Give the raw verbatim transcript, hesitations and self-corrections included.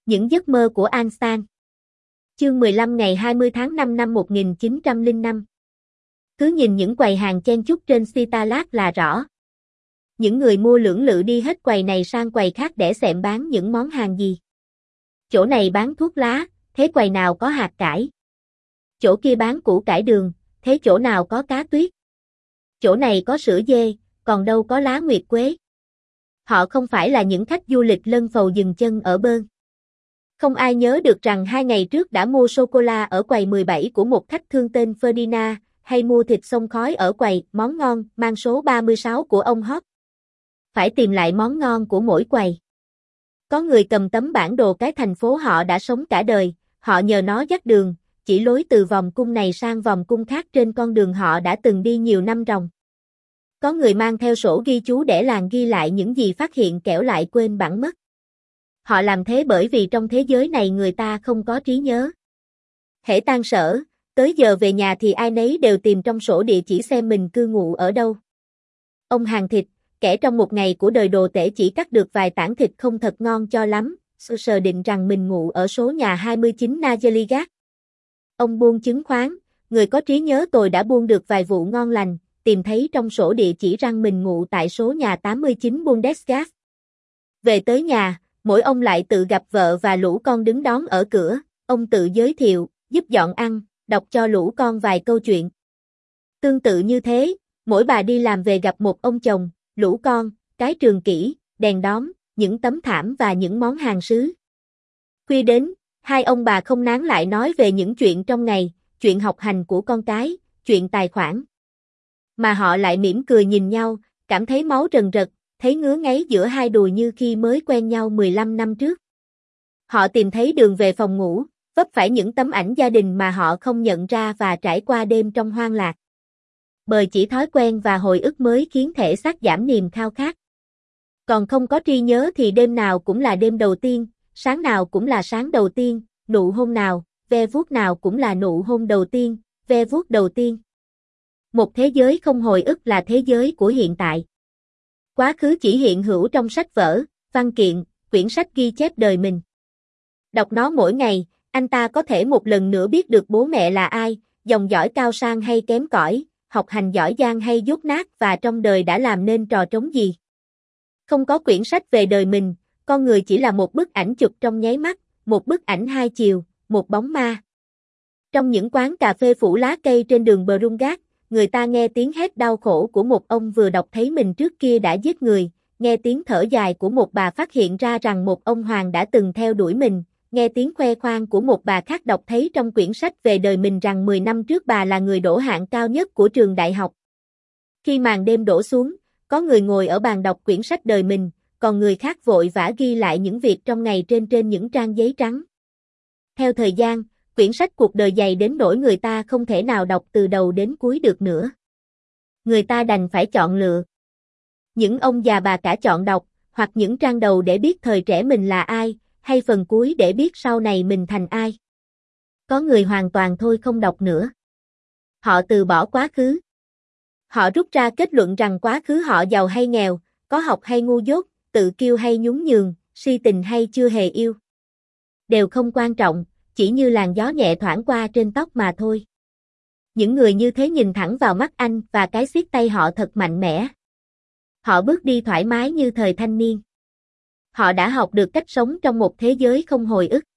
Những giấc mơ của Einstein. Chương mười lăm ngày hai mươi tháng năm năm một nghìn chín trăm lẻ năm. Cứ nhìn những quầy hàng chen chúc trên Starlab là rõ. Những người mua lưỡng lự đi hết quầy này sang quầy khác để xem bán những món hàng gì. Chỗ này bán thuốc lá, thế quầy nào có hạt cải. Chỗ kia bán củ cải đường, thế chỗ nào có cá tuyết. Chỗ này có sữa dê, còn đâu có lá nguyệt quế. Họ không phải là những khách du lịch lân phầu dừng chân ở Bern. Không ai nhớ được rằng hai ngày trước đã mua sô-cô-la ở quầy mười bảy của một khách thương tên Ferdinand, hay mua thịt xông khói ở quầy món ngon mang số ba mươi sáu của ông Hop. Phải tìm lại món ngon của mỗi quầy. Có người cầm tấm bản đồ cái thành phố họ đã sống cả đời, họ nhờ nó dắt đường, chỉ lối từ vòng cung này sang vòng cung khác trên con đường họ đã từng đi nhiều năm ròng. Có người mang theo sổ ghi chú để làng ghi lại những gì phát hiện kẻo lại quên bẵng mất. Họ làm thế bởi vì trong thế giới này người ta không có trí nhớ. Hễ tan sở, tới giờ về nhà thì ai nấy đều tìm trong sổ địa chỉ xem mình cư ngụ ở đâu. Ông hàng thịt, kẻ trong một ngày của đời đồ tể chỉ cắt được vài tảng thịt không thật ngon cho lắm, sờ định rằng mình ngụ ở số nhà hai mươi chín Najeligat. Ông buôn chứng khoán, người có trí nhớ tồi đã buôn được vài vụ ngon lành, tìm thấy trong sổ địa chỉ rằng mình ngụ tại số nhà tám mươi chín Bundesgasse. Về tới nhà, mỗi ông lại tự gặp vợ và lũ con đứng đón ở cửa, ông tự giới thiệu, giúp dọn ăn, đọc cho lũ con vài câu chuyện. Tương tự như thế, mỗi bà đi làm về gặp một ông chồng, lũ con, cái trường kỷ, đèn đóm, những tấm thảm và những món hàng sứ. Khuya đến, hai ông bà không nán lại nói về những chuyện trong ngày, chuyện học hành của con cái, chuyện tài khoản. Mà họ lại mỉm cười nhìn nhau, cảm thấy máu rần rật, thấy ngứa ngáy giữa hai đùi như khi mới quen nhau mười lăm năm trước. Họ tìm thấy đường về phòng ngủ, vấp phải những tấm ảnh gia đình mà họ không nhận ra và trải qua đêm trong hoang lạc. Bởi chỉ thói quen và hồi ức mới khiến thể xác giảm niềm khao khát. Còn không có tri nhớ thì đêm nào cũng là đêm đầu tiên, sáng nào cũng là sáng đầu tiên, nụ hôn nào, ve vuốt nào cũng là nụ hôn đầu tiên, ve vuốt đầu tiên. Một thế giới không hồi ức là thế giới của hiện tại. Quá khứ chỉ hiện hữu trong sách vở, văn kiện, quyển sách ghi chép đời mình. Đọc nó mỗi ngày, anh ta có thể một lần nữa biết được bố mẹ là ai, dòng dõi cao sang hay kém cỏi, học hành giỏi giang hay dốt nát và trong đời đã làm nên trò trống gì. Không có quyển sách về đời mình, con người chỉ là một bức ảnh chụp trong nháy mắt, một bức ảnh hai chiều, một bóng ma. Trong những quán cà phê phủ lá cây trên đường Brungat, người ta nghe tiếng hét đau khổ của một ông vừa đọc thấy mình trước kia đã giết người, nghe tiếng thở dài của một bà phát hiện ra rằng một ông hoàng đã từng theo đuổi mình, nghe tiếng khoe khoang của một bà khác đọc thấy trong quyển sách về đời mình rằng mười năm trước bà là người đỗ hạng cao nhất của trường đại học. Khi màn đêm đổ xuống, có người ngồi ở bàn đọc quyển sách đời mình, còn người khác vội vã ghi lại những việc trong ngày trên trên những trang giấy trắng. Theo thời gian, quyển sách cuộc đời dày đến nỗi người ta không thể nào đọc từ đầu đến cuối được nữa. Người ta đành phải chọn lựa. Những ông già bà cả chọn đọc, hoặc những trang đầu để biết thời trẻ mình là ai, hay phần cuối để biết sau này mình thành ai. Có người hoàn toàn thôi không đọc nữa. Họ từ bỏ quá khứ. Họ rút ra kết luận rằng quá khứ họ giàu hay nghèo, có học hay ngu dốt, tự kiêu hay nhún nhường, si tình hay chưa hề yêu. Đều không quan trọng, chỉ như làn gió nhẹ thoảng qua trên tóc mà thôi. Những người như thế nhìn thẳng vào mắt anh và cái siết tay họ thật mạnh mẽ. Họ bước đi thoải mái như thời thanh niên. Họ đã học được cách sống trong một thế giới không hồi ức.